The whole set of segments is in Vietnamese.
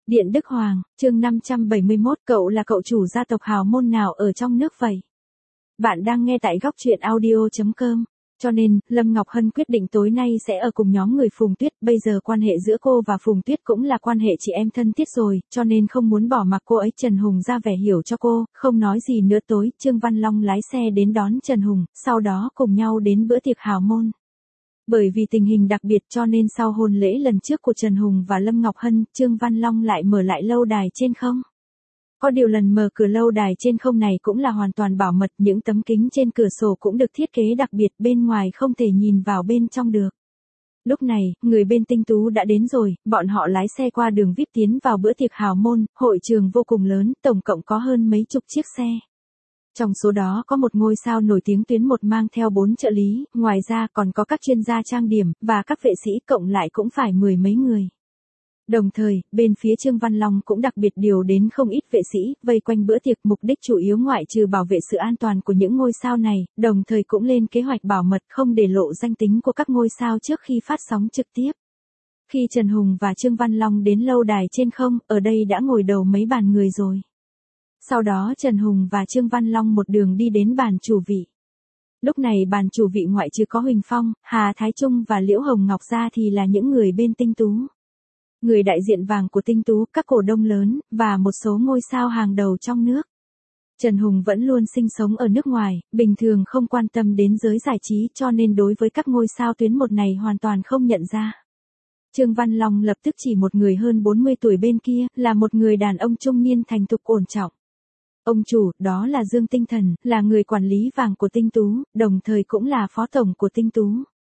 Điện Đức Hoàng, chương 571, cậu là cậu chủ gia tộc hào môn nào ở trong nước vậy? Bạn đang nghe tại góc truyện audio.com. Cho nên, Lâm Ngọc Hân quyết định tối nay sẽ ở cùng nhóm người Phùng Tuyết, bây giờ quan hệ giữa cô và Phùng Tuyết cũng là quan hệ chị em thân thiết rồi, cho nên không muốn bỏ mặc cô ấy. Trần Hùng ra vẻ hiểu cho cô, không nói gì nữa. Tối, Trương Văn Long lái xe đến đón Trần Hùng, sau đó cùng nhau đến bữa tiệc hào môn. Bởi vì tình hình đặc biệt cho nên sau hôn lễ lần trước của Trần Hùng và Lâm Ngọc Hân, Trương Văn Long lại mở lại lâu đài trên không. Có điều lần mở cửa lâu đài trên không này cũng là hoàn toàn bảo mật, những tấm kính trên cửa sổ cũng được thiết kế đặc biệt, bên ngoài không thể nhìn vào bên trong được. Lúc này, người bên Tinh Tú đã đến rồi, bọn họ lái xe qua đường VIP tiến vào bữa tiệc hào môn, hội trường vô cùng lớn, tổng cộng có hơn mấy chục chiếc xe. Trong số đó có một ngôi sao nổi tiếng tuyến 1 mang theo 4 trợ lý, ngoài ra còn có các chuyên gia trang điểm, và các vệ sĩ, cộng lại cũng phải mười mấy người. Đồng thời, bên phía Trương Văn Long cũng đặc biệt điều đến không ít vệ sĩ, vây quanh bữa tiệc, mục đích chủ yếu ngoại trừ bảo vệ sự an toàn của những ngôi sao này, đồng thời cũng lên kế hoạch bảo mật không để lộ danh tính của các ngôi sao trước khi phát sóng trực tiếp. Khi Trần Hùng và Trương Văn Long đến lâu đài trên không, ở đây đã ngồi đầu mấy bàn người rồi. Sau đó Trần Hùng và Trương Văn Long một đường đi đến bàn chủ vị. Lúc này bàn chủ vị ngoại trừ có Huỳnh Phong, Hà Thái Trung và Liễu Hồng Ngọc ra thì là những người bên Tinh Tú. Người đại diện vàng của Tinh Tú, các cổ đông lớn, và một số ngôi sao hàng đầu trong nước. Trần Hùng vẫn luôn sinh sống ở nước ngoài, bình thường không quan tâm đến giới giải trí cho nên đối với các ngôi sao tuyến 1 này hoàn toàn không nhận ra. Trương Văn Long lập tức chỉ một người hơn 40 tuổi bên kia, là một người đàn ông trung niên thành thục ổn trọng. Ông chủ, đó là Dương Tinh Thần, là người quản lý vàng của Tinh Tú, đồng thời cũng là phó tổng của Tinh Tú.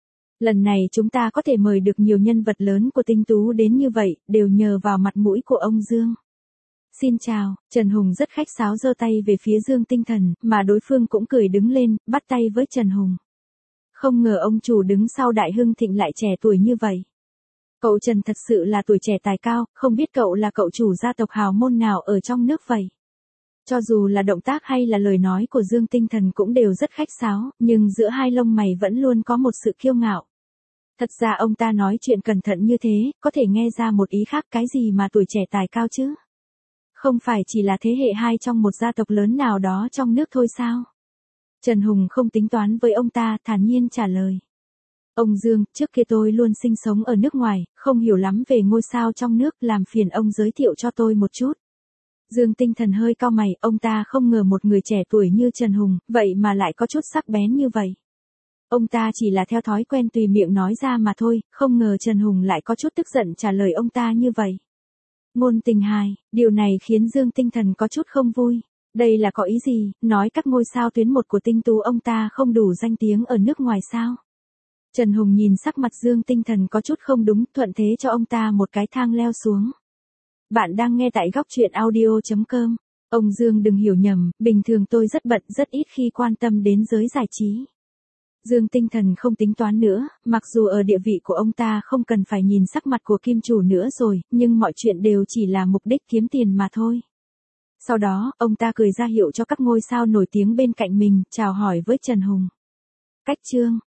Lần này chúng ta có thể mời được nhiều nhân vật lớn của Tinh Tú đến như vậy, đều nhờ vào mặt mũi của ông Dương. Xin chào, Trần Hùng rất khách sáo giơ tay về phía Dương Tinh Thần, mà đối phương cũng cười đứng lên, bắt tay với Trần Hùng. Không ngờ ông chủ đứng sau Đại Hưng Thịnh lại trẻ tuổi như vậy. Cậu Trần thật sự là tuổi trẻ tài cao, không biết cậu là cậu chủ gia tộc hào môn nào ở trong nước vậy? Cho dù là động tác hay là lời nói của Dương Tinh Thần cũng đều rất khách sáo, nhưng giữa hai lông mày vẫn luôn có một sự kiêu ngạo. Thật ra ông ta nói chuyện cẩn thận như thế, có thể nghe ra một ý khác, cái gì mà tuổi trẻ tài cao chứ? Không phải chỉ là thế hệ 2 trong một gia tộc lớn nào đó trong nước thôi sao? Trần Hùng không tính toán với ông ta, thản nhiên trả lời. Ông Dương, trước kia tôi luôn sinh sống ở nước ngoài, không hiểu lắm về ngôi sao trong nước, làm phiền ông giới thiệu cho tôi một chút. Dương Tinh Thần hơi cau mày, ông ta không ngờ một người trẻ tuổi như Trần Hùng, vậy mà lại có chút sắc bén như vậy. Ông ta chỉ là theo thói quen tùy miệng nói ra mà thôi, không ngờ Trần Hùng lại có chút tức giận trả lời ông ta như vậy. Ngôn tình hài, điều này khiến Dương Tinh Thần có chút không vui. Đây là có ý gì, nói các ngôi sao tuyến 1 của Tinh Tú ông ta không đủ danh tiếng ở nước ngoài sao? Trần Hùng nhìn sắc mặt Dương Tinh Thần có chút không đúng, thuận thế cho ông ta một cái thang leo xuống. Bạn đang nghe tại góc truyện audio.com. Ông Dương đừng hiểu nhầm, bình thường tôi rất bận, rất ít khi quan tâm đến giới giải trí. Dương Tinh Thần không tính toán nữa, mặc dù ở địa vị của ông ta không cần phải nhìn sắc mặt của kim chủ nữa rồi, nhưng mọi chuyện đều chỉ là mục đích kiếm tiền mà thôi. Sau đó, ông ta cười ra hiệu cho các ngôi sao nổi tiếng bên cạnh mình, chào hỏi với Trần Hùng. Cách Trương,